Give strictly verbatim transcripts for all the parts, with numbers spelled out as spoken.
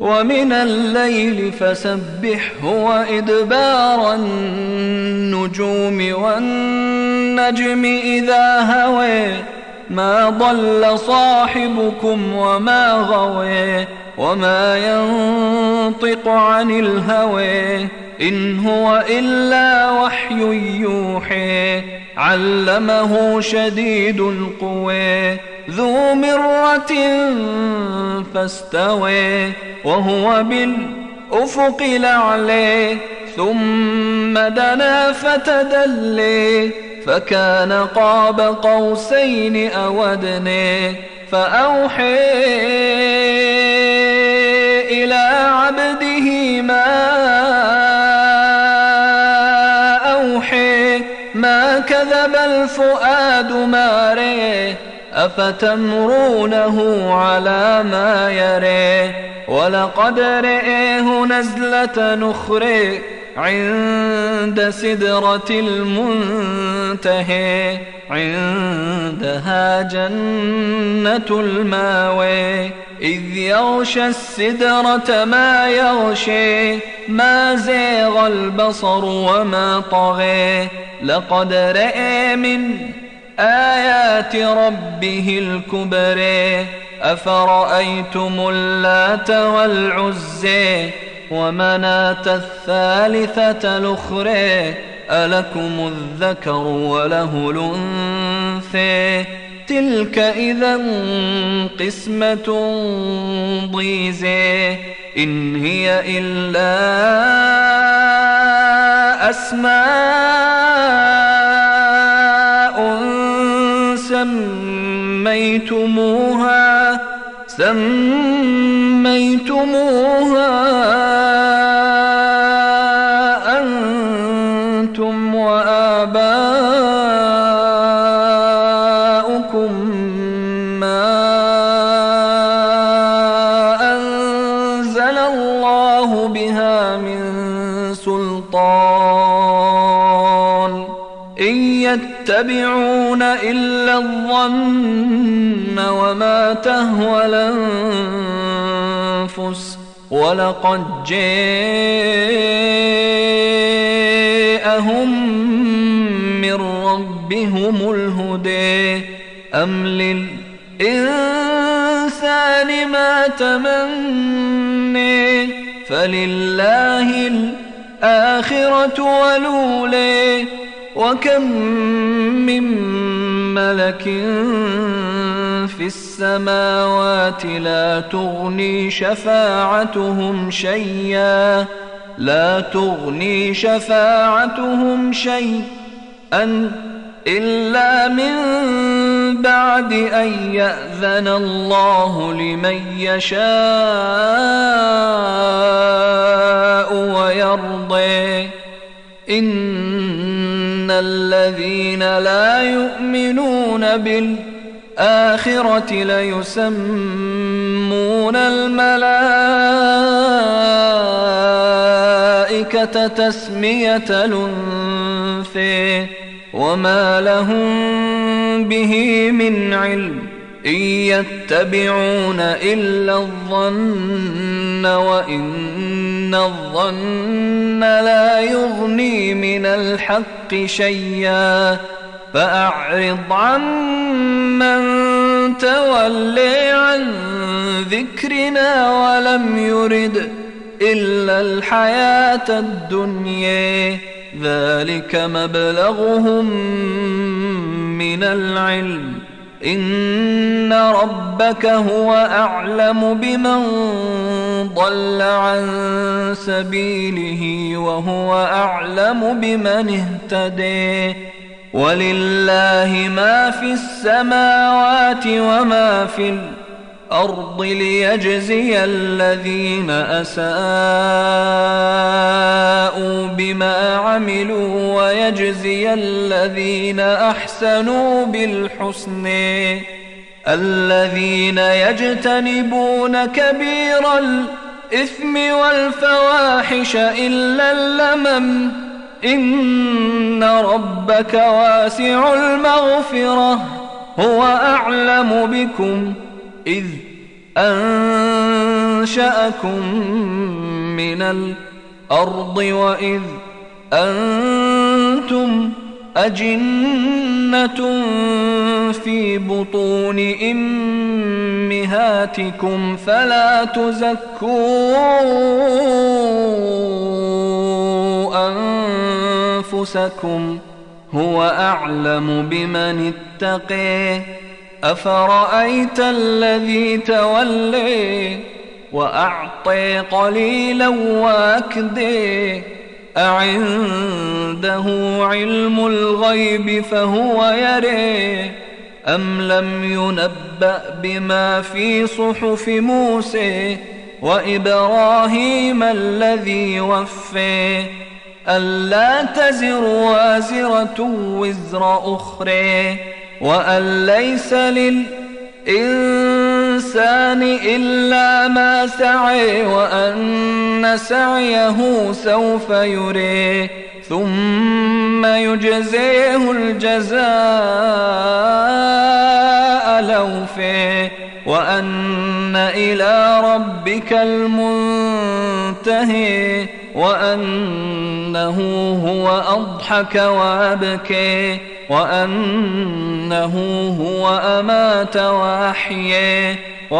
ومن الليل فسبحه وإدبار النجوم والنجم إذا هوى ما ضل صاحبكم وما غوى وما ينطق عن الهوى إن هو إلا وحي يوحى علمه شديد القوى ذو مرة فاستوى وهو بالأفق الأعلى ثم دنا فتدلى فكان قاب قوسين أو أدنى فأوحى إلى عبده ما أوحى ما كذب الفؤاد ما رأى أفتمرونه على ما يرى ولقد رآه نزلة نخرى عند سدرة المنتهى عندها جنة الماوى إذ يغشى السدرة ما يغشى ما زاغ البصر وما طغى لقد رأى من آيات ربه الكبرى أفرأيتم اللات والعزى ومناة الثالثة الأخرى ألكم الذكر وله الأنثى تلك إذا قسمة ضيزى إن هي إلا أسماء سميتموها سميتموها أنتم وآباؤكم ما أنزل الله بها من سلطان إن يتبعون إلا الظن وما تهوى الأنفس ولقد جاءهم من ربهم الهدى أم للإنسان ما تمنى فلله الآخرة والأولى وكم من ملك في السماوات لا تغني شفاعتهم شيئا لا تغني شفاعتهم شيئا إلا من بعد أن يأذن الله لمن يشاء ويرضى إن الذين لا يؤمنون بالآخرة ليسمون الملائكة تسمية الأنثى وما لهم به من علم إن يتبعون إلا الظن وإن الظن لا يغني من الحق شيئا فأعرض عمن تولي عن ذكرنا ولم يرد إلا الحياة الدنيا ذلك مبلغهم من العلم إن ربك هو أعلم بمن ضل عن سبيله وهو أعلم بمن اهتدى ولله ما في السماوات وما في الأرض ليجزي الذين أساءوا بما عملوا ويجزي الذين أحسنوا بالحسنى الذين يجتنبون كبير الإثم والفواحش إلا اللمم إن ربك واسع المغفرة هو أعلم بكم إذ أنتم أنشأكم من الأرض وإذ أنتم أجنة في بطون أمهاتكم فلا تزكوا أنفسكم هو أعلم بمن اتقي. أفرأيت الذي تولي وأعطي قليلا وأكدي أعنده علم الغيب فهو يري أم لم ينبأ بما في صحف موسى وإبراهيم الذي وفي ألا تزر وازرة وزر أخرى وأن ليس للإنسان إلا ما سعى وأن سعيه سوف يرى ثم يجزيه الجزاء الأوفى وأن إلى ربك المنتهى وأنه هو أضحك وأبكى وأنه هو أمات وأحيا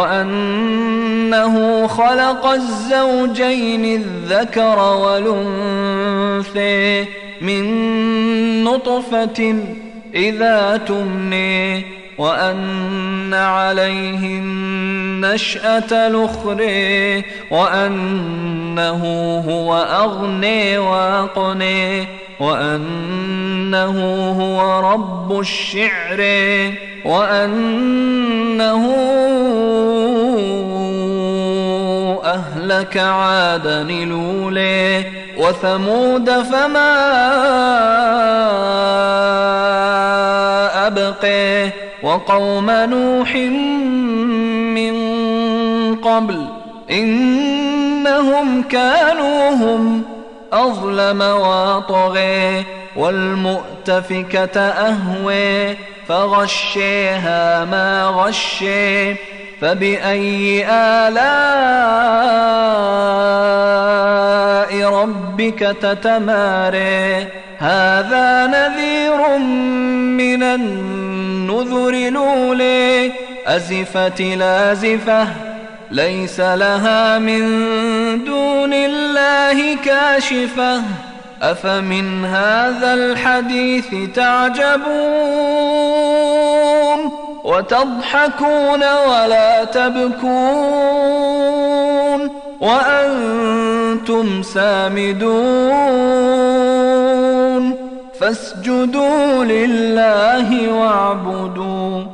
وأنه خلق الزوجين الذكر والأنثى من نطفة إذا تمني وأن عليه النشأة الأخرى وأنه هو أغني وأقني وأنه هو رب الشعر وأنه أهلك عادا الأولى وثمود فما أبقى وقوم نوح من قبل إنهم كانوا هم أظلم وطغى والمؤتفكة أهوى فغشيها ما غشي فبأي آلاء ربك تتمارى هذا نذير من النذر الأولى أزفت لازفة ليس لها من دون الله كاشفة أفمن هذا الحديث تعجبون وتضحكون ولا تبكون وأنتم سامدون فاسجدوا لله واعبدوا